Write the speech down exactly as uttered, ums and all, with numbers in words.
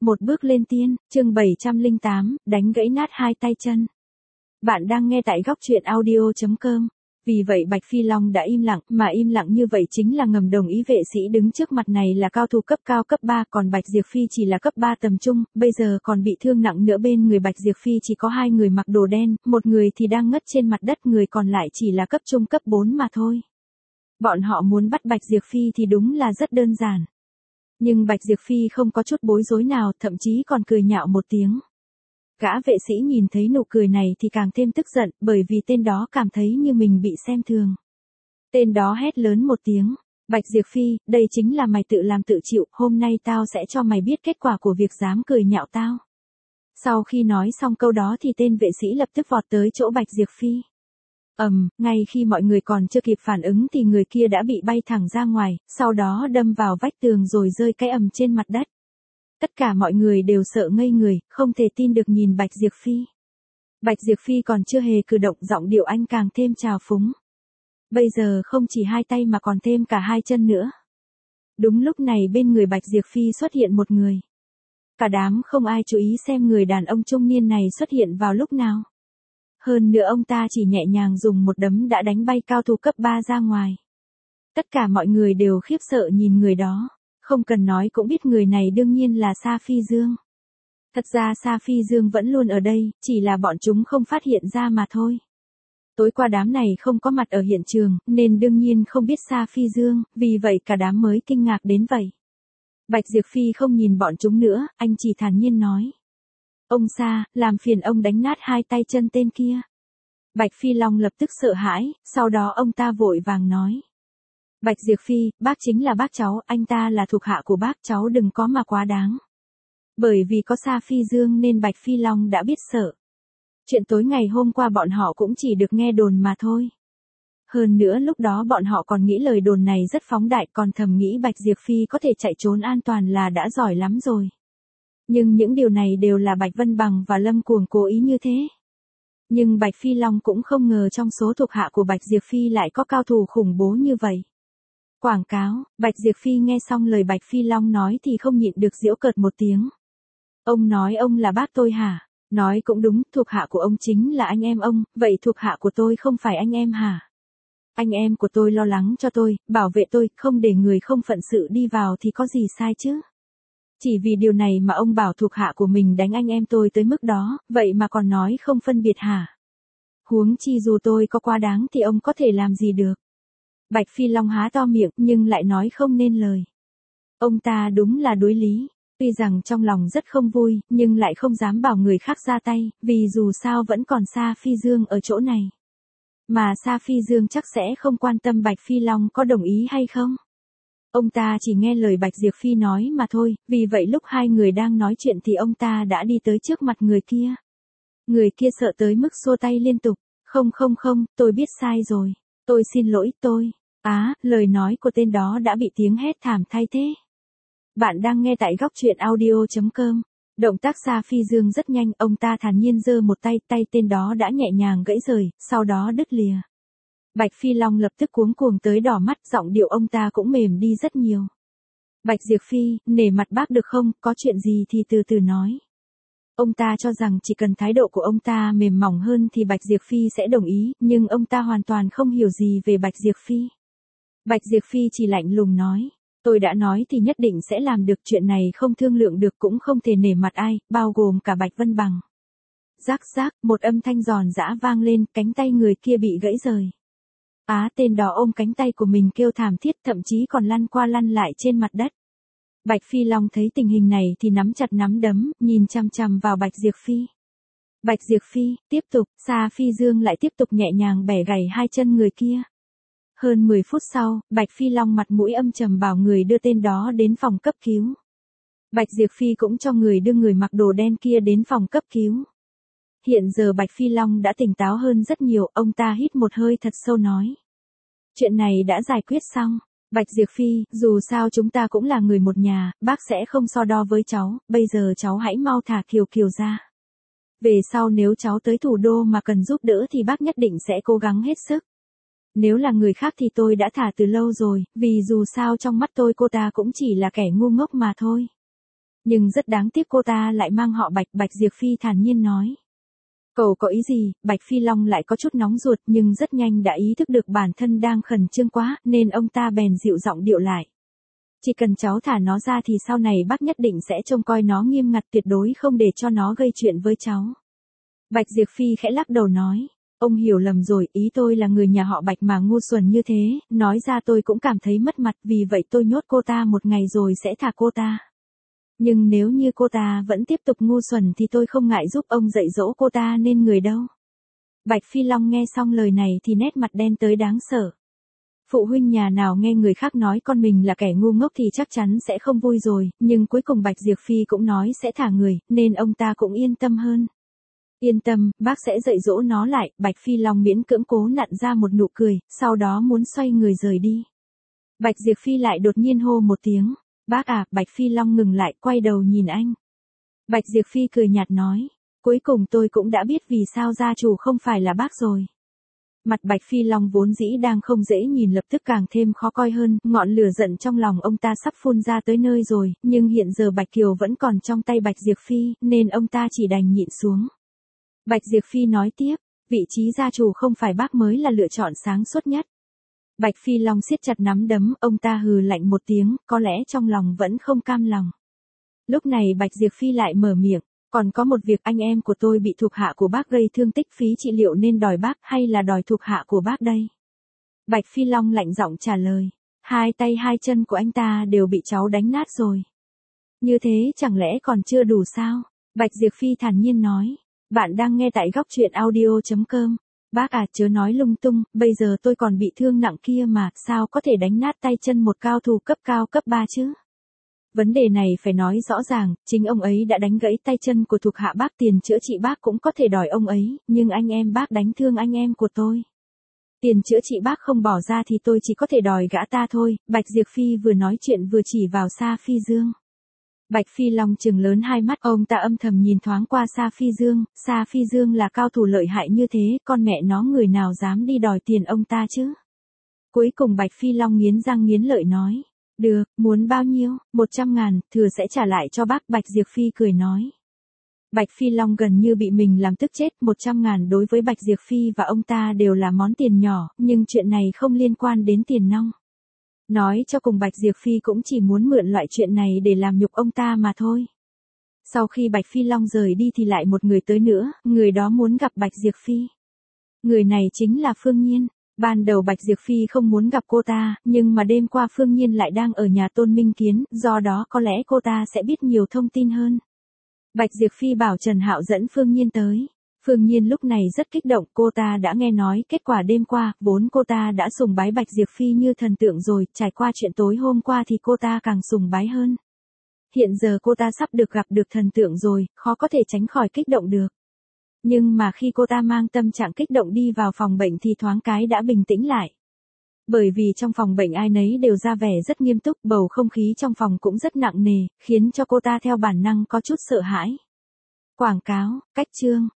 Một bước lên tiên, chương bảy trăm lẻ tám, đánh gãy nát hai tay chân. Bạn đang nghe tại góc truyện audio chấm com. Vì vậy Bạch Phi Long đã im lặng, mà im lặng như vậy chính là ngầm đồng ý vệ sĩ đứng trước mặt này là cao thủ cấp cao cấp ba, còn Bạch Diệp Phi chỉ là cấp ba tầm trung, bây giờ còn bị thương nặng nữa. Bên người Bạch Diệp Phi chỉ có hai người mặc đồ đen, một người thì đang ngất trên mặt đất, người còn lại chỉ là cấp trung cấp bốn mà thôi. Bọn họ muốn bắt Bạch Diệp Phi thì đúng là rất đơn giản. Nhưng Bạch Diệp Phi không có chút bối rối nào, thậm chí còn cười nhạo một tiếng. Gã vệ sĩ nhìn thấy nụ cười này thì càng thêm tức giận, bởi vì tên đó cảm thấy như mình bị xem thường. Tên đó hét lớn một tiếng, Bạch Diệp Phi, đây chính là mày tự làm tự chịu, hôm nay tao sẽ cho mày biết kết quả của việc dám cười nhạo tao. Sau khi nói xong câu đó thì tên vệ sĩ lập tức vọt tới chỗ Bạch Diệp Phi. Ầm, um, ngay khi mọi người còn chưa kịp phản ứng thì người kia đã bị bay thẳng ra ngoài, sau đó đâm vào vách tường rồi rơi cái ầm trên mặt đất. Tất cả mọi người đều sợ ngây người, không thể tin được nhìn Bạch Diệp Phi. Bạch Diệp Phi còn chưa hề cử động, giọng điệu anh càng thêm trào phúng. Bây giờ không chỉ hai tay mà còn thêm cả hai chân nữa. Đúng lúc này bên người Bạch Diệp Phi xuất hiện một người. Cả đám không ai chú ý xem người đàn ông trung niên này xuất hiện vào lúc nào. Hơn nữa ông ta chỉ nhẹ nhàng dùng một đấm đã đánh bay cao thủ cấp ba ra ngoài. Tất cả mọi người đều khiếp sợ nhìn người đó. Không cần nói cũng biết người này đương nhiên là Sa Phi Dương. Thật ra Sa Phi Dương vẫn luôn ở đây, chỉ là bọn chúng không phát hiện ra mà thôi. Tối qua đám này không có mặt ở hiện trường, nên đương nhiên không biết Sa Phi Dương, vì vậy cả đám mới kinh ngạc đến vậy. Bạch Diệp Phi không nhìn bọn chúng nữa, anh chỉ thản nhiên nói. Ông Sa, làm phiền ông đánh nát hai tay chân tên kia. Bạch Phi Long lập tức sợ hãi, sau đó ông ta vội vàng nói. Bạch Diệp Phi, bác chính là bác cháu, anh ta là thuộc hạ của bác, cháu đừng có mà quá đáng. Bởi vì có Sa Phi Dương nên Bạch Phi Long đã biết sợ. Chuyện tối ngày hôm qua bọn họ cũng chỉ được nghe đồn mà thôi. Hơn nữa lúc đó bọn họ còn nghĩ lời đồn này rất phóng đại, còn thầm nghĩ Bạch Diệp Phi có thể chạy trốn an toàn là đã giỏi lắm rồi. Nhưng những điều này đều là Bạch Vân Bằng và Lâm Cuồng cố ý như thế. Nhưng Bạch Phi Long cũng không ngờ trong số thuộc hạ của Bạch Diệp Phi lại có cao thủ khủng bố như vậy. Quảng cáo, Bạch Diệp Phi nghe xong lời Bạch Phi Long nói thì không nhịn được giễu cợt một tiếng. Ông nói ông là bác tôi hả? Nói cũng đúng, thuộc hạ của ông chính là anh em ông, vậy thuộc hạ của tôi không phải anh em hả? Anh em của tôi lo lắng cho tôi, bảo vệ tôi, không để người không phận sự đi vào thì có gì sai chứ? Chỉ vì điều này mà ông bảo thuộc hạ của mình đánh anh em tôi tới mức đó, vậy mà còn nói không phân biệt hả? Huống chi dù tôi có quá đáng thì ông có thể làm gì được? Bạch Phi Long há to miệng nhưng lại nói không nên lời. Ông ta đúng là đối lý, tuy rằng trong lòng rất không vui, nhưng lại không dám bảo người khác ra tay, vì dù sao vẫn còn Sa Phi Dương ở chỗ này. Mà Sa Phi Dương chắc sẽ không quan tâm Bạch Phi Long có đồng ý hay không. Ông ta chỉ nghe lời Bạch Diệp Phi nói mà thôi, vì vậy lúc hai người đang nói chuyện thì ông ta đã đi tới trước mặt người kia. Người kia sợ tới mức xua tay liên tục, không không không, tôi biết sai rồi, tôi xin lỗi tôi. Á, à, lời nói của tên đó đã bị tiếng hét thảm thay thế. Bạn đang nghe tại góc truyện audio chấm com. Động tác Sa Phi Dương rất nhanh, ông ta thản nhiên giơ một tay, tay tên đó đã nhẹ nhàng gãy rời, sau đó đứt lìa. Bạch Phi Long lập tức cuống cuồng tới đỏ mắt, giọng điệu ông ta cũng mềm đi rất nhiều. Bạch Diệp Phi, nể mặt bác được không, có chuyện gì thì từ từ nói. Ông ta cho rằng chỉ cần thái độ của ông ta mềm mỏng hơn thì Bạch Diệp Phi sẽ đồng ý, nhưng ông ta hoàn toàn không hiểu gì về Bạch Diệp Phi. Bạch Diệp Phi chỉ lạnh lùng nói, tôi đã nói thì nhất định sẽ làm được, chuyện này không thương lượng được cũng không thể nể mặt ai, bao gồm cả Bạch Vân Bằng. Rắc rắc, một âm thanh giòn giã vang lên, cánh tay người kia bị gãy rời. Á, tên đó ôm cánh tay của mình kêu thảm thiết, thậm chí còn lăn qua lăn lại trên mặt đất. Bạch Phi Long thấy tình hình này thì nắm chặt nắm đấm, nhìn chằm chằm vào Bạch Diệp Phi. Bạch Diệp Phi, tiếp tục, Sa Phi Dương lại tiếp tục nhẹ nhàng bẻ gãy hai chân người kia. Hơn mười phút sau, Bạch Phi Long mặt mũi âm trầm bảo người đưa tên đó đến phòng cấp cứu. Bạch Diệp Phi cũng cho người đưa người mặc đồ đen kia đến phòng cấp cứu. Hiện giờ Bạch Phi Long đã tỉnh táo hơn rất nhiều, ông ta hít một hơi thật sâu nói. Chuyện này đã giải quyết xong. Bạch Diệp Phi, dù sao chúng ta cũng là người một nhà, bác sẽ không so đo với cháu, bây giờ cháu hãy mau thả Kiều Kiều ra. Về sau nếu cháu tới thủ đô mà cần giúp đỡ thì bác nhất định sẽ cố gắng hết sức. Nếu là người khác thì tôi đã thả từ lâu rồi, vì dù sao trong mắt tôi cô ta cũng chỉ là kẻ ngu ngốc mà thôi. Nhưng rất đáng tiếc cô ta lại mang họ Bạch, Bạch Diệp Phi thản nhiên nói. Cậu có ý gì? Bạch Phi Long lại có chút nóng ruột nhưng rất nhanh đã ý thức được bản thân đang khẩn trương quá, nên ông ta bèn dịu giọng điệu lại. Chỉ cần cháu thả nó ra thì sau này bác nhất định sẽ trông coi nó nghiêm ngặt, tuyệt đối không để cho nó gây chuyện với cháu. Bạch Diệp Phi khẽ lắc đầu nói. Ông hiểu lầm rồi, ý tôi là người nhà họ Bạch mà ngu xuẩn như thế, nói ra tôi cũng cảm thấy mất mặt, vì vậy tôi nhốt cô ta một ngày rồi sẽ thả cô ta. Nhưng nếu như cô ta vẫn tiếp tục ngu xuẩn thì tôi không ngại giúp ông dạy dỗ cô ta nên người đâu. Bạch Phi Long nghe xong lời này thì nét mặt đen tới đáng sợ. Phụ huynh nhà nào nghe người khác nói con mình là kẻ ngu ngốc thì chắc chắn sẽ không vui rồi, nhưng cuối cùng Bạch Diệp Phi cũng nói sẽ thả người, nên ông ta cũng yên tâm hơn. Yên tâm, bác sẽ dạy dỗ nó lại. Bạch Phi Long miễn cưỡng cố nặn ra một nụ cười, sau đó muốn xoay người rời đi. Bạch Diệp Phi lại đột nhiên hô một tiếng. Bác à, Bạch Phi Long ngừng lại, quay đầu nhìn anh. Bạch Diệp Phi cười nhạt nói. Cuối cùng tôi cũng đã biết vì sao gia chủ không phải là bác rồi. Mặt Bạch Phi Long vốn dĩ đang không dễ nhìn lập tức càng thêm khó coi hơn, ngọn lửa giận trong lòng ông ta sắp phun ra tới nơi rồi, nhưng hiện giờ Bạch Kiều vẫn còn trong tay Bạch Diệp Phi, nên ông ta chỉ đành nhịn xuống. Bạch Diệp Phi nói tiếp, vị trí gia chủ không phải bác mới là lựa chọn sáng suốt nhất. Bạch Phi Long siết chặt nắm đấm, ông ta hừ lạnh một tiếng, có lẽ trong lòng vẫn không cam lòng. Lúc này Bạch Diệp Phi lại mở miệng, còn có một việc, anh em của tôi bị thuộc hạ của bác gây thương tích, phí trị liệu nên đòi bác hay là đòi thuộc hạ của bác đây? Bạch Phi Long lạnh giọng trả lời, hai tay hai chân của anh ta đều bị cháu đánh nát rồi. Như thế chẳng lẽ còn chưa đủ sao? Bạch Diệp Phi thản nhiên nói. Bạn đang nghe tại góc truyện audio chấm com. Bác à, chớ nói lung tung, bây giờ tôi còn bị thương nặng kia mà, sao có thể đánh nát tay chân một cao thủ cấp cao cấp ba chứ? Vấn đề này phải nói rõ ràng, chính ông ấy đã đánh gãy tay chân của thuộc hạ bác, tiền chữa trị bác cũng có thể đòi ông ấy, nhưng anh em bác đánh thương anh em của tôi. Tiền chữa trị bác không bỏ ra thì tôi chỉ có thể đòi gã ta thôi. Bạch Diệp Phi vừa nói chuyện vừa chỉ vào Sa Phi Dương. Bạch Phi Long trừng lớn hai mắt, ông ta âm thầm nhìn thoáng qua Sa Phi Dương, Sa Phi Dương là cao thủ lợi hại như thế, con mẹ nó người nào dám đi đòi tiền ông ta chứ? Cuối cùng Bạch Phi Long nghiến răng nghiến lợi nói, được, muốn bao nhiêu, một trăm ngàn, thừa sẽ trả lại cho bác. Bạch Diệp Phi cười nói. Bạch Phi Long gần như bị mình làm tức chết, một trăm ngàn đối với Bạch Diệp Phi và ông ta đều là món tiền nhỏ, nhưng chuyện này không liên quan đến tiền nong. Nói cho cùng Bạch Diệp Phi cũng chỉ muốn mượn loại chuyện này để làm nhục ông ta mà thôi. Sau khi Bạch Phi Long rời đi thì lại một người tới nữa, người đó muốn gặp Bạch Diệp Phi. Người này chính là Phương Nhiên. Ban đầu Bạch Diệp Phi không muốn gặp cô ta, nhưng mà đêm qua Phương Nhiên lại đang ở nhà Tôn Minh Kiến, do đó có lẽ cô ta sẽ biết nhiều thông tin hơn. Bạch Diệp Phi bảo Trần Hạo dẫn Phương Nhiên tới. Phương Nhiên lúc này rất kích động, cô ta đã nghe nói kết quả đêm qua, vốn cô ta đã sùng bái Bạch Diệp Phi như thần tượng rồi, trải qua chuyện tối hôm qua thì cô ta càng sùng bái hơn. Hiện giờ cô ta sắp được gặp được thần tượng rồi, khó có thể tránh khỏi kích động được. Nhưng mà khi cô ta mang tâm trạng kích động đi vào phòng bệnh thì thoáng cái đã bình tĩnh lại. Bởi vì trong phòng bệnh ai nấy đều ra vẻ rất nghiêm túc, bầu không khí trong phòng cũng rất nặng nề, khiến cho cô ta theo bản năng có chút sợ hãi. Quảng cáo, cách chương.